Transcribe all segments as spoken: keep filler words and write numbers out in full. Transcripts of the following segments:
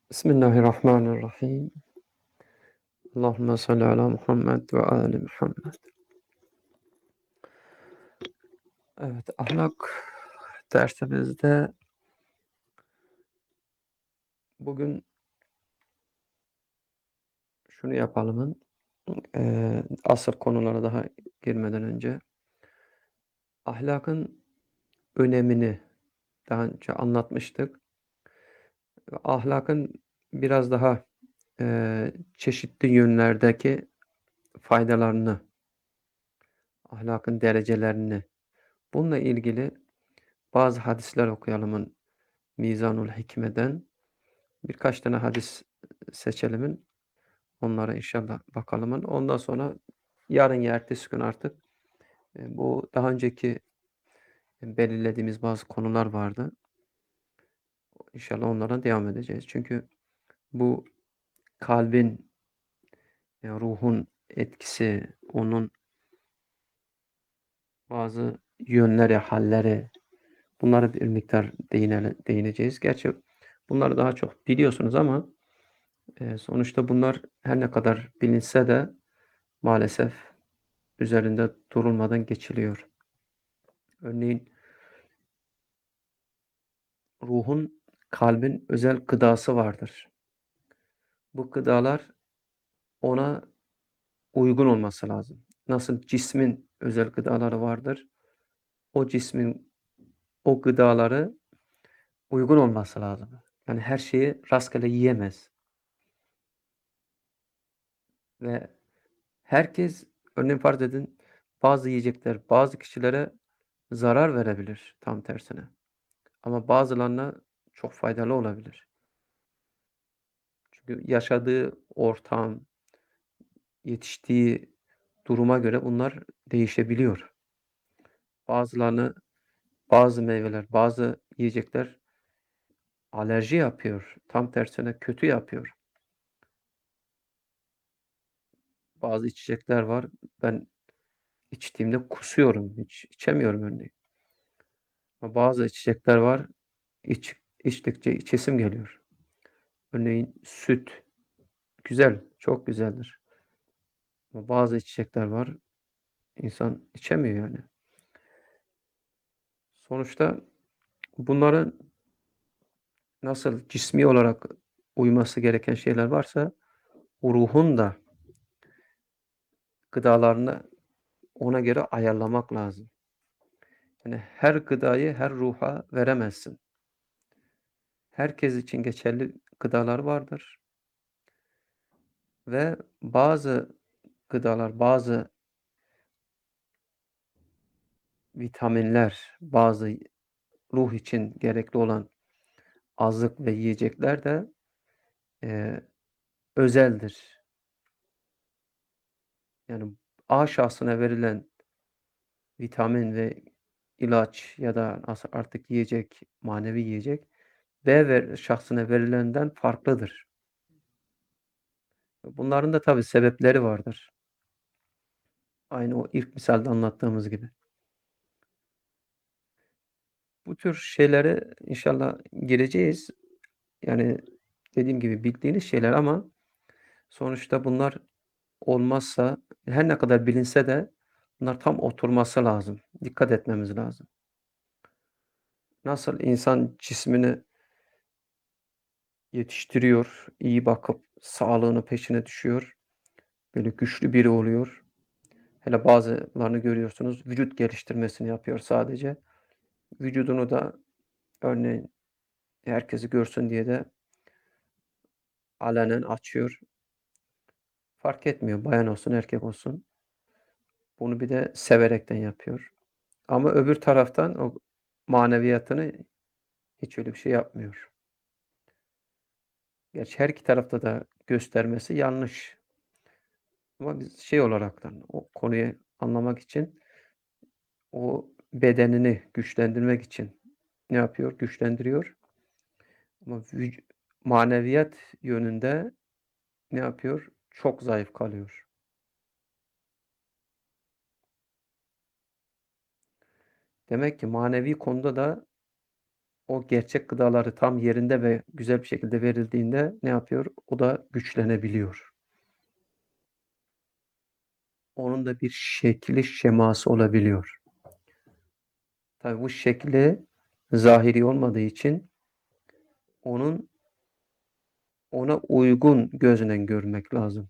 Bismillahirrahmanirrahim. Allahümme salli ala Muhammed ve ali Muhammed. Evet, ahlak dersimizde bugün şunu yapalımın, eee, asıl konulara daha girmeden önce ahlakın önemini daha önce anlatmıştık. Ahlakın biraz daha, eee, çeşitli yönlerdeki faydalarını, ahlakın derecelerini, bununla ilgili bazı hadisler okuyalımın Mizanul Hikme'den. Birkaç tane hadis seçelimin, onlara inşallah bakalımın. Ondan sonra yarın ya ertesi gün artık, eee, bu daha önceki belirlediğimiz bazı konular vardı. İnşallah onlara devam edeceğiz. Çünkü bu kalbin, ya ruhun etkisi, onun bazı yönleri, halleri, bunlara bir miktar değinele değineceğiz. Gerçi bunları daha çok biliyorsunuz ama, eee, sonuçta bunlar her ne kadar bilinse de maalesef üzerinde durulmadan geçiliyor. Örneğin ruhun, kalbin özel gıdası vardır. Bu gıdalar ona uygun olması lazım. Nasıl cismin özel gıdaları vardır, o cismin o gıdaları uygun olması lazım. Yani her şeyi rastgele yiyemez ve herkes, örneğin farz edin, bazı yiyecekler bazı kişilere zarar verebilir tam tersine ama bazılarına çok faydalı olabilir. Çünkü yaşadığı ortam, yetiştiği duruma göre bunlar değişebiliyor. Bazılarını bazı meyveler, bazı yiyecekler alerji yapıyor. Tam tersine kötü yapıyor. Bazı içecekler var, ben içtiğimde kusuyorum. Hiç içemiyorum örneğin. Ama bazı içecekler var, iç içtikçe içesim geliyor. Örneğin süt güzel, çok güzeldir. Ama bazı içecekler var, insan içemiyor yani. Sonuçta bunların nasıl cismi olarak uyması gereken şeyler varsa o ruhun da gıdalarını ona göre ayarlamak lazım. Yani her gıdayı her ruha veremezsin. Herkes için geçerli gıdalar vardır ve bazı gıdalar, bazı vitaminler, bazı ruh için gerekli olan azık ve yiyecekler de, eee, özeldir. Yani A şahsına verilen vitamin ve ilaç ya da nasıl artık yiyecek, manevi yiyecek B ve şahsına verilenden farklıdır. Bunların da tabii sebepleri vardır. Aynı o ilk misalde anlattığımız gibi. Bu tür şeylere inşallah gireceğiz. Yani dediğim gibi bildiğiniz şeyler ama sonuçta bunlar olmazsa her ne kadar bilinse de bunlar tam oturması lazım. Dikkat etmemiz lazım. Nasıl insan cismini yetiştiriyor, iyi bakıp sağlığının peşine düşüyor, böyle güçlü biri oluyor. Hele bazılarını görüyorsunuz, vücut geliştirmesini yapıyor sadece. Vücudunu da örneğin herkesi görsün diye de alenen açıyor. Fark etmiyor, bayan olsun, erkek olsun. Bunu bir de severekten yapıyor. Ama öbür taraftan o maneviyatını hiç öyle bir şey yapmıyor. Gerçi her iki tarafta da göstermesi yanlış. Ama biz şey olaraktan o konuyu anlamak için o bedenini güçlendirmek için ne yapıyor? Güçlendiriyor. Ama vüc maneviyat yönünde ne yapıyor? Çok zayıf kalıyor. Demek ki manevi konuda da o gerçek gıdaları tam yerinde ve güzel bir şekilde verildiğinde ne yapıyor? O da güçlenebiliyor. Onun da bir şekli, şeması olabiliyor. Tabii bu şekli zahiri olmadığı için onun ona uygun gözle görmek lazım.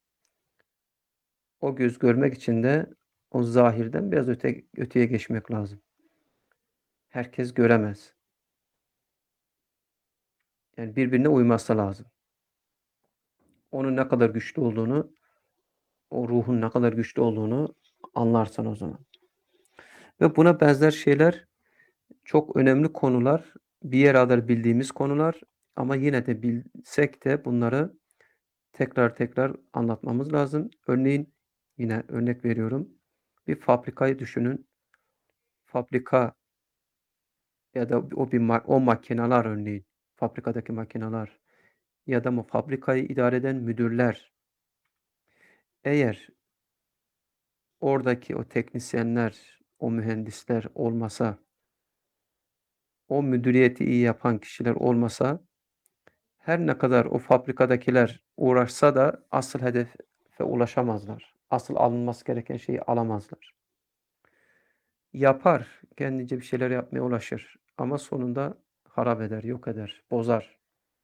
O göz görmek için de o zahirden biraz öte, öteye geçmek lazım. Herkes göremez. Yani birbirine uyması lazım. Onun ne kadar güçlü olduğunu, o ruhun ne kadar güçlü olduğunu anlarsan o zaman. Ve buna benzer şeyler çok önemli konular, bir yere kadar bildiğimiz konular ama yine de bilsek de bunları tekrar tekrar anlatmamız lazım. Örneğin yine örnek veriyorum. Bir fabrikayı düşünün. Fabrika ya da o bir ma o makineler örneğin, fabrikadaki makineler ya da bu fabrikayı idare eden müdürler eğer oradaki o teknisyenler, o mühendisler olmasa, o müdüriyeti iyi yapan kişiler olmasa her ne kadar o fabrikadakiler uğraşsa da asıl hedefe ulaşamazlar. Asıl alınması gereken şeyi alamazlar. Yapar, kendince bir şeyler yapmaya ulaşır ama sonunda harap eder, yok eder, bozar.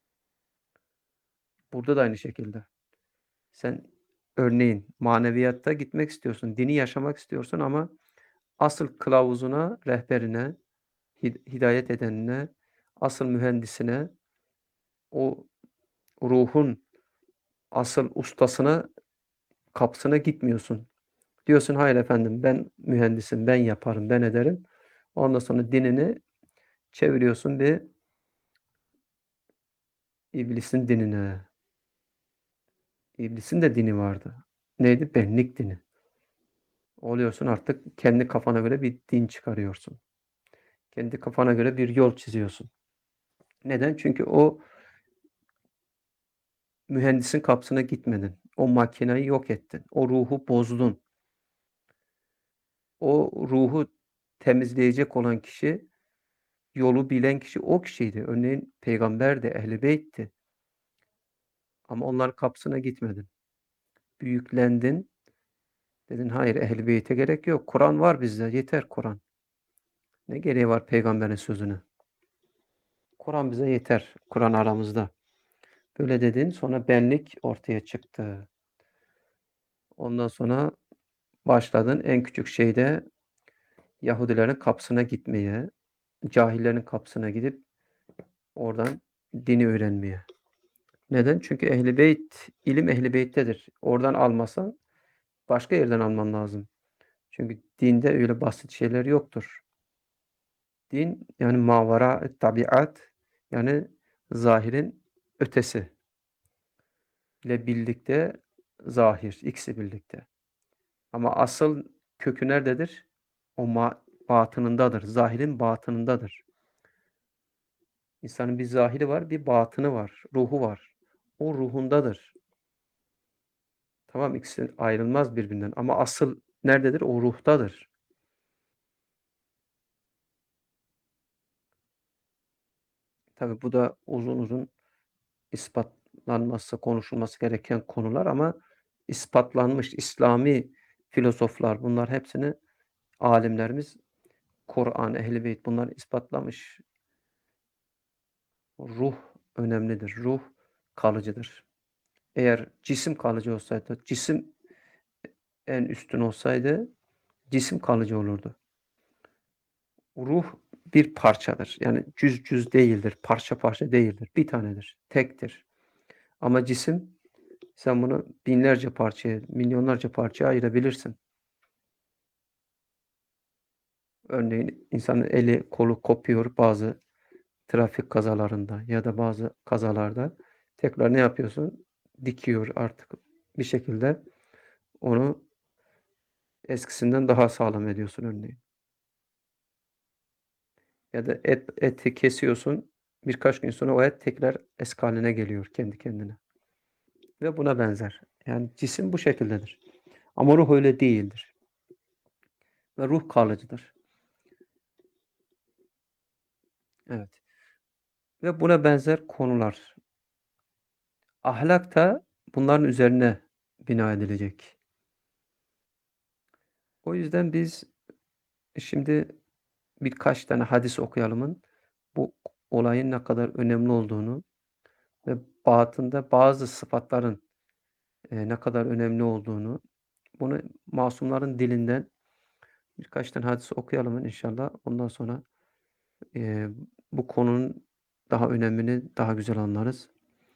Burada da aynı şekilde. Sen örneğin maneviyatta gitmek istiyorsun, dini yaşamak istiyorsun ama asıl kılavuzuna, rehberine, hidayet edenine, asıl mühendisine, o ruhun asıl ustasına, kapısına gitmiyorsun. Diyorsun hayır efendim ben mühendisim, ben yaparım, ben ederim. Ondan sonra dinini çeviriyorsun bir iblisin dinine. İblisin de dini vardı. Neydi? Benlik dini. Oluyorsun artık kendi kafana göre bir din çıkarıyorsun. Kendi kafana göre bir yol çiziyorsun. Neden? Çünkü o mühendisin kapısına gitmedin. O makinayı yok ettin. O ruhu bozdun. O ruhu temizleyecek olan kişi, yolu bilen kişi o kişiydi. Örneğin peygamber de, Ehl-i Beyt'ti. Ama onların kapısına gitmedin. Büyüklendin. Dedin hayır Ehl-i Beyt'e gerek yok. Kur'an var bizde. Yeter Kur'an. Ne gereği var peygamberin sözüne? Kur'an bize yeter. Kur'an aramızda. Böyle dedin. Sonra benlik ortaya çıktı. Ondan sonra başladın en küçük şeyde Yahudilerin kapısına gitmeye, cahillerin kapısına gidip oradan dini öğrenmeye. Neden? Çünkü Ehl-i Beyt, ilim Ehl-i Beyt'tedir. Oradan almasan başka yerden alman lazım. Çünkü dinde öyle basit şeyler yoktur. Din yani mavara tabiat yani zahirin ötesi ile birlikte zahir ikisi birlikte. Ama asıl kökü nerededir? O ma batınındadır. Zahirin batınındadır. İnsanın bir zahiri var, bir batını var, ruhu var. O ruhundadır. Tamam, ikisi ayrılmaz birbirinden ama asıl nerededir? O ruhtadır. Tabii bu da uzun uzun ispatlanması, konuşulması gereken konular ama ispatlanmış İslami filozoflar bunlar hepsini alimlerimiz Kur'an, Ehl-i Beyt bunlar ispatlamış. Ruh önemlidir. Ruh kalıcıdır. Eğer cisim kalıcı olsaydı, cisim en üstün olsaydı cisim kalıcı olurdu. Ruh bir parçadır. Yani cüz cüz değildir, parça parça değildir. Bir tanedir, tektir. Ama cisim sen bunu binlerce parçaya, milyonlarca parçaya ayırabilirsin. Örneğin insanın eli, kolu kopuyor bazı trafik kazalarında ya da bazı kazalarda. Tekrar ne yapıyorsun? Dikiyor artık bir şekilde onu eskisinden daha sağlam ediyorsun örneğin. Ya da et, eti kesiyorsun. Birkaç gün sonra o et tekrar eski haline geliyor kendi kendine. Ve buna benzer. Yani cisim bu şekildedir. Ama ruh öyle değildir. Ve ruh kalıcıdır. Evet. ve buna benzer konular. Ahlak da bunların üzerine bina edilecek. O yüzden biz şimdi birkaç tane hadis okuyalımın bu olayın ne kadar önemli olduğunu ve batında bazı sıfatların, eee, ne kadar önemli olduğunu, bunu masumların dilinden birkaç tane hadis okuyalım inşallah. Ondan sonra, eee, bu konunun daha önemini daha güzel anlarız.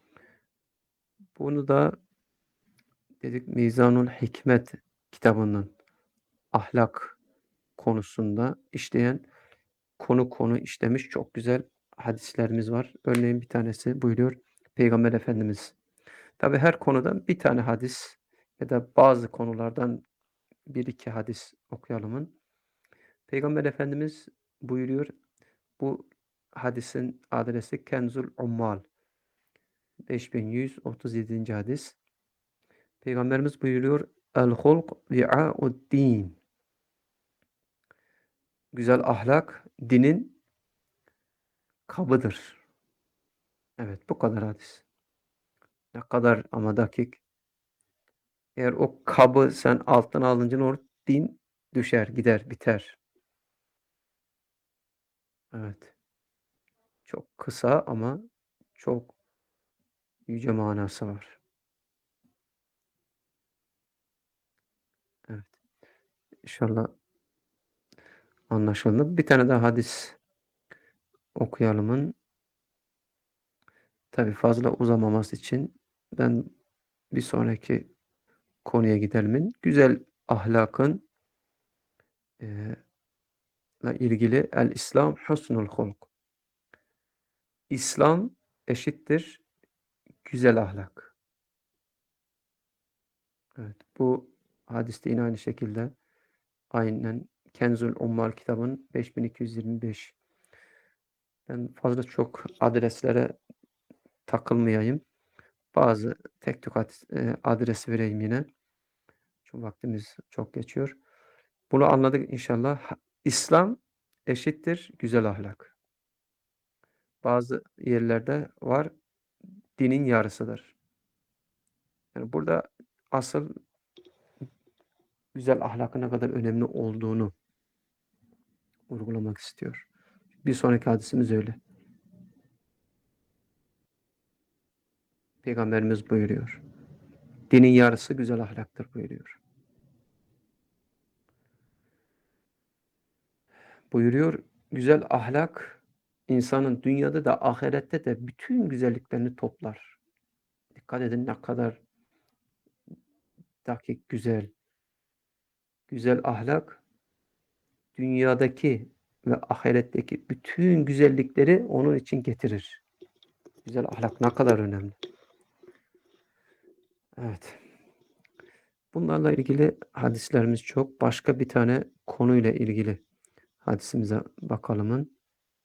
Bunu da dedik Mizanul Hikmet kitabından ahlak konusunda işleyen, konu konu işlemiş çok güzel hadislerimiz var. Örneğin bir tanesi buyuruyor Peygamber Efendimiz. Tabii her konudan bir tane hadis ya da bazı konulardan bir iki hadis okuyalımın. Peygamber Efendimiz buyuruyor, bu hadisin adresi Kenzul Ummal, beş bin yüz otuz yedinci hadis. Peygamberimiz buyuruyor, El-hulk vi'a'ud-din. Güzel ahlak dinin kabıdır. Evet, bu kadar hadis. Ne kadar ama dakik. Eğer o kabı sen alttan alınca ne olur? Din düşer, gider, biter. Evet. Çok kısa ama çok yüce manası var. Evet. İnşallah anlaşıldı. Bir tane daha hadis okuyalımın. Tabii fazla uzamaması için ben bir sonraki konuya gidelimin. Güzel ahlakın eee, la ilgili el-İslam husnul hulk. İslam eşittir güzel ahlak. Evet, bu hadiste yine aynı şekilde aynen Kenzul Ummal kitabın beş bin iki yüz yirmi beş. Ben fazla çok adreslere takılmayayım. Bazı tek tük hadis, eee, adres vereyim yine. Çünkü vaktimiz çok geçiyor. Bunu anladık inşallah. Ha İslam eşittir güzel ahlak. Bazı yerlerde var, dinin yarısıdır. Yani burada asıl güzel ahlakın ne kadar önemli olduğunu vurgulamak istiyor. Bir sonraki hadisimiz öyle. Peygamberimiz buyuruyor. Dinin yarısı güzel ahlaktır buyuruyor. Buyuruyor, güzel ahlak insanın dünyada da ahirette de bütün güzelliklerini toplar. Dikkat edin ne kadar dakik, güzel. Güzel ahlak dünyadaki ve ahiretteki bütün güzellikleri onun için getirir. Güzel ahlak ne kadar önemli. Evet. Bunlarla ilgili hadislerimiz çok. Başka bir tane konuyla ilgili hadisimize bakalımın.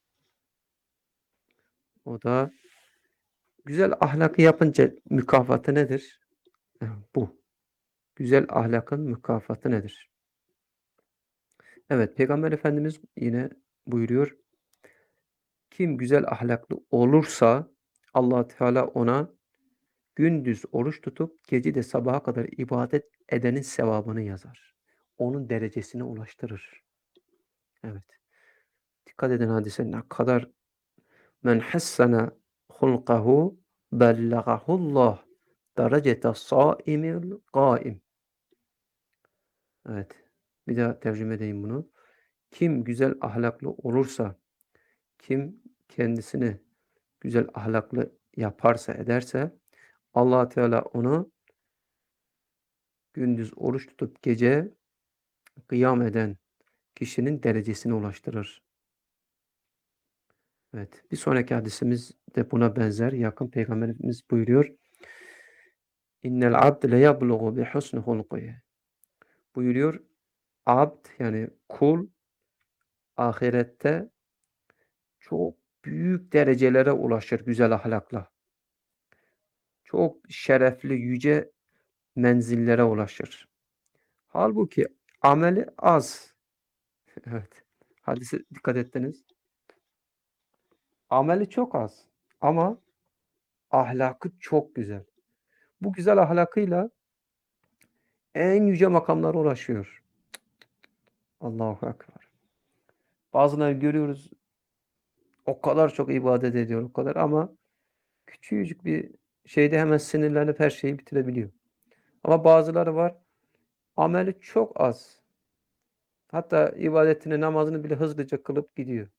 O da güzel ahlakı yapınca mükafatı nedir? Eh, bu. Güzel ahlakın mükafatı nedir? Evet, Peygamber Efendimiz yine buyuruyor. Kim güzel ahlaklı olursa Allah Teala ona gündüz oruç tutup gece de sabaha kadar ibadet edenin sevabını yazar. Onun derecesine ulaştırır. Evet. Dikkat edin hadise ne kadar men hassana hulkahu bellagahullah derecete saimil kaim. Evet. Bir daha tercüme edeyim bunu. Kim güzel ahlaklı olursa, kim kendisini güzel ahlaklı yaparsa ederse Allah Teala onu gündüz oruç tutup gece kıyam eden kişinin derecesine ulaştırır. Evet. Bir sonraki hadisimiz de buna benzer. Yakın Peygamberimiz buyuruyor. İnnel abd le yabluğu bi husni hulkihi. Buyuruyor. Abd yani kul ahirette çok büyük derecelere ulaşır güzel ahlakla. Çok şerefli, yüce menzillere ulaşır. Halbuki ameli az. Evet. Hadise dikkat ettiniz. Ameli çok az ama ahlakı çok güzel. Bu güzel ahlakıyla en yüce makamlara ulaşıyor. Allahu ekber. Bazılarını görüyoruz, o kadar çok ibadet ediyor, o kadar ama küçücük bir şeyde hemen sinirlenip her şeyi bitirebiliyor. Ama bazıları var, ameli çok az. Hatta ibadetini, namazını bile hızlıca kılıp gidiyor.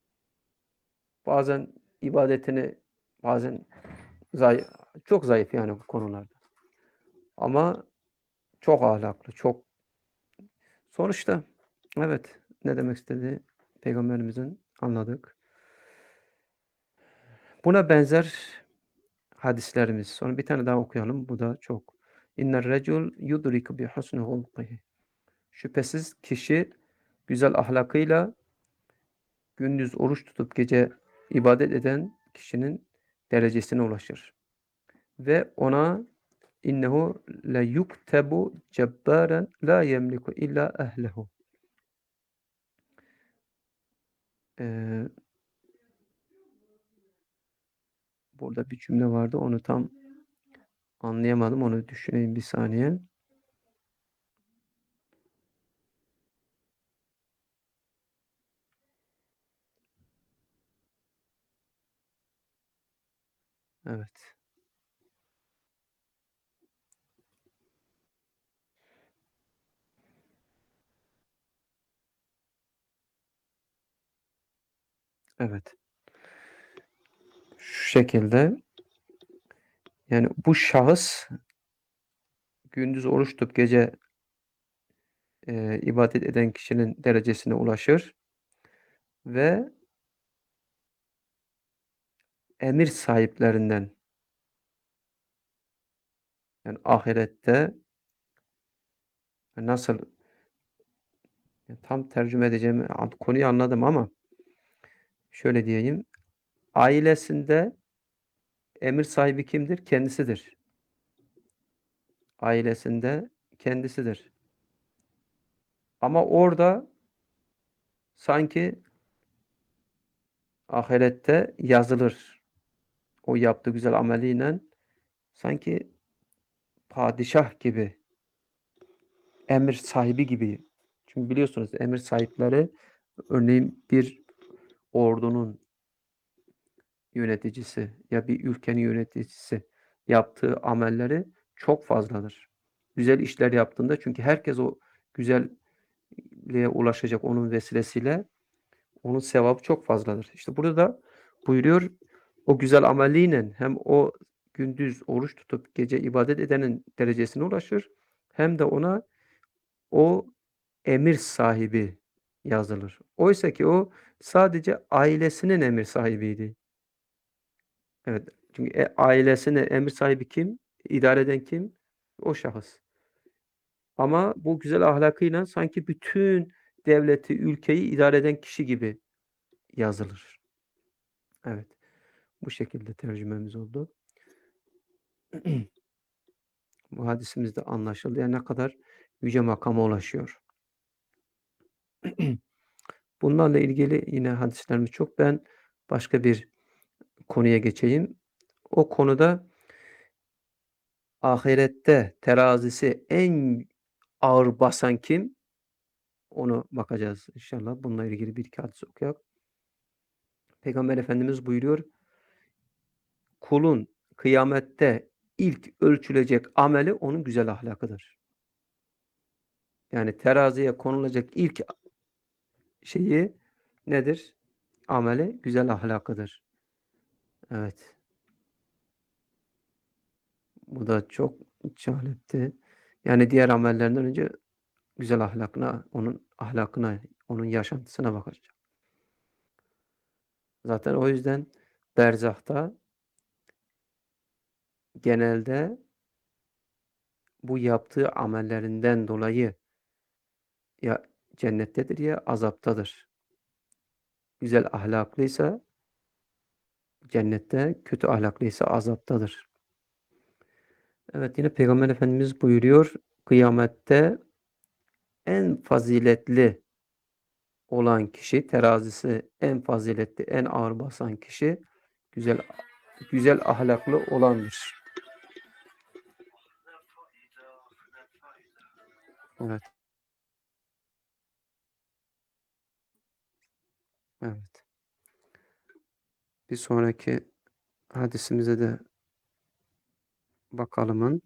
Bazen ibadetini, bazen zayıf, çok zayıf yani bu konularda. Ama çok ahlaklı, çok. Sonuçta evet, ne demek istediği Peygamberimizin anladık. Buna benzer hadislerimiz. Sonra bir tane daha okuyalım. Bu da çok. İnner recul yudriku bi husni hulkihi. Şüphesiz kişi güzel ahlakıyla gündüz oruç tutup gece ibadet eden kişinin derecesine ulaşır. Ve ona innehu le yuktebu cebbaren la yemliku illa ehlehu. Ee, burada bir cümle vardı. Onu tam anlayamadım. Onu düşüneyim bir saniye. Evet. Evet. Şu şekilde, yani bu şahıs gündüz oruç tutup gece e, ibadet eden kişinin derecesine ulaşır ve emir sahiplerinden, yani ahirette nasıl, tam tercüme edeceğim konuyu anladım ama şöyle diyeyim. Ailesinde emir sahibi kimdir? Kendisidir. Ailesinde kendisidir. Ama orada sanki ahirette yazılır. O yaptığı güzel ameliyle sanki padişah gibi, emir sahibi gibi. Çünkü biliyorsunuz emir sahipleri, örneğin bir ordunun yöneticisi ya bir ülkenin yöneticisi, yaptığı amelleri çok fazladır. Güzel işler yaptığında, çünkü herkes o güzelliğe ulaşacak onun vesilesiyle, onun sevabı çok fazladır. İşte burada da buyuruyor, o güzel ameliyle hem o gündüz oruç tutup gece ibadet edenin derecesine ulaşır, hem de ona o emir sahibi yazılır. Oysa ki o sadece ailesinin emir sahibiydi. Evet. Çünkü e, ailesine emir sahibi kim? İdare eden kim? O şahıs. Ama bu güzel ahlakıyla sanki bütün devleti, ülkeyi idare eden kişi gibi yazılır. Evet. Bu şekilde tercümemiz oldu. Bu hadisimiz de anlaşıldı. Yani ne kadar yüce makama ulaşıyor. Bunlarla ilgili yine hadislerimiz çok. Ben başka bir konuya geçeyim. O konuda ahirette terazisi en ağır basan kim? Onu bakacağız inşallah. Bununla ilgili bir iki hadis okuyak. Peygamber Efendimiz buyuruyor, kulun kıyamette ilk ölçülecek ameli onun güzel ahlakıdır. Yani teraziye konulacak ilk şeyi nedir? Ameli güzel ahlakıdır. Evet. Bu da çok cazipti. Yani diğer amellerinden önce güzel ahlakına, onun ahlakına, onun yaşantısına bakacak. Zaten o yüzden berzahta genelde bu yaptığı amellerinden dolayı ya cennettedir ya azaptadır. Güzel ahlaklıysa cennette, kötü ahlaklıysa azaptadır. Evet, yine Peygamber Efendimiz buyuruyor, kıyamette en faziletli olan kişi, terazisi en faziletli, en ağır basan kişi güzel güzel ahlaklı olandır. Evet, evet. Bir sonraki hadisimize de bakalımın.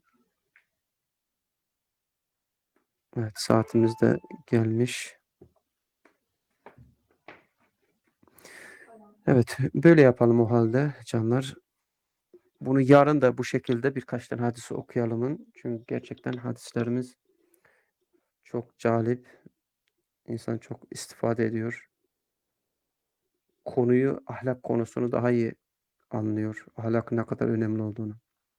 Evet, saatimiz de gelmiş. Evet, böyle yapalım o halde canlar. Bunu yarın da bu şekilde birkaç tane hadisi okuyalımın. Çünkü gerçekten hadislerimiz çok cazip, insan çok istifade ediyor. Konuyu, ahlak konusunu daha iyi anlıyor. Ahlakın ne kadar önemli olduğunu.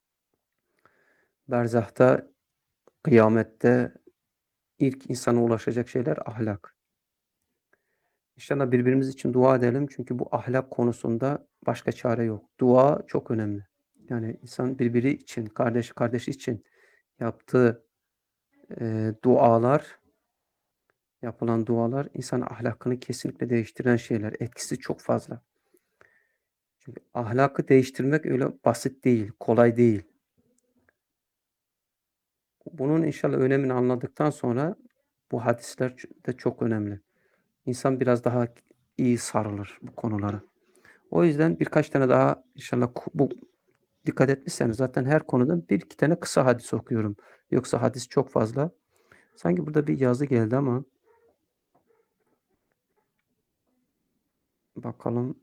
Berzahta, kıyamette ilk insana ulaşacak şeyler ahlak. İnşallah birbirimiz için dua edelim çünkü bu ahlak konusunda başka çare yok. Dua çok önemli. Yani insan birbiri için, kardeşi kardeşi için yaptığı, eee, dualar, yapılan dualar insan ahlakını kesinlikle değiştiren şeyler. Etkisi çok fazla. Çünkü ahlakı değiştirmek öyle basit değil, kolay değil. Bunun inşallah önemini anladıktan sonra bu hadisler ç de çok önemli. İnsan biraz daha iyi sarılır bu konulara. O yüzden birkaç tane daha inşallah ku bu dikkat etmişseniz zaten her konudan bir iki tane kısa hadis okuyorum. Yoksa hadis çok fazla. Sanki burada bir yazı geldi ama bakalım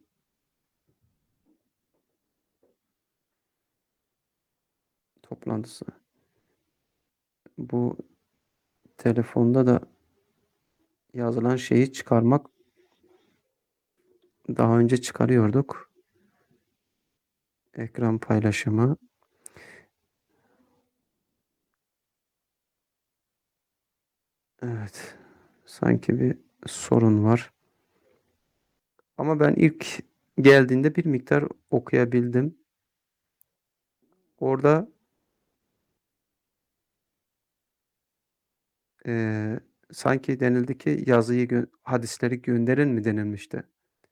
toplantısı. Bu telefonda da yazılan şeyi çıkarmak daha önce çıkarıyorduk. Ekran paylaşımı. Evet. Sanki bir sorun var. Ama ben ilk geldiğinde bir miktar okuyabildim. Orada eee, sanki denildi ki yazıyı gö hadisleri gönderin mi denilmişti?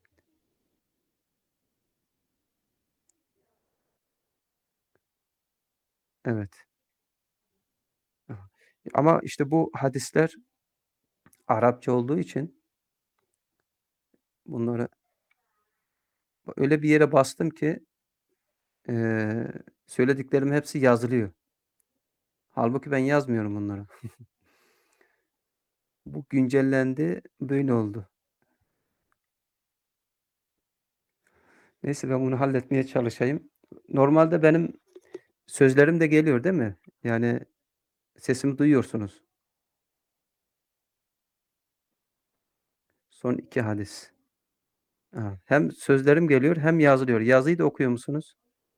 Evet. Aha. Ama işte bu hadisler Arapça olduğu için bunları öyle bir yere bastım ki eee, söylediklerimin hepsi yazılıyor. Halbuki ben yazmıyorum bunları. Bu güncellendi, böyle oldu. Neyse ben bunu halletmeye çalışayım. Normalde benim sözlerim de geliyor, değil mi? Yani sesimi duyuyorsunuz. Son iki hadis. Ha, hem sözlerim geliyor hem yazılıyor. Yazıyı da okuyor musunuz?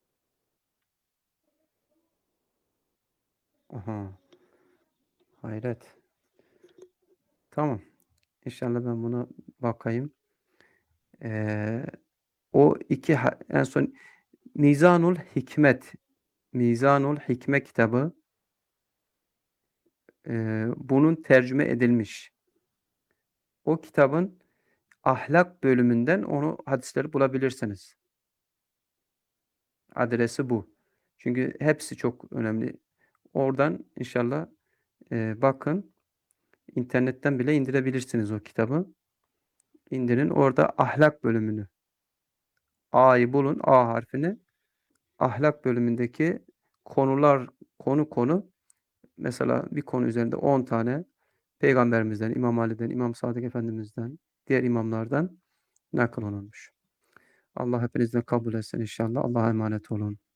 Aha, hayret. Tamam. İnşallah ben buna bakayım. Eee, o iki ha en son Mizanul Hikmet, Mizanul Hikme kitabı, eee, bunun tercüme edilmiş. O kitabın ahlak bölümünden onu hadisleri bulabilirsiniz. Adresi bu. Çünkü hepsi çok önemli. Oradan inşallah, eee, bakın, internetten bile indirebilirsiniz o kitabı. İndirin, orada ahlak bölümünü, A'yı bulun, A harfini. Ahlak bölümündeki konular, konu konu, mesela bir konu üzerinde on tane Peygamberimizden, İmam Ali'den, İmam Sadık Efendimiz'den, diğer imamlardan nakil olunmuş. Allah hepinizden kabul etsin inşallah. Allah'a emanet olun.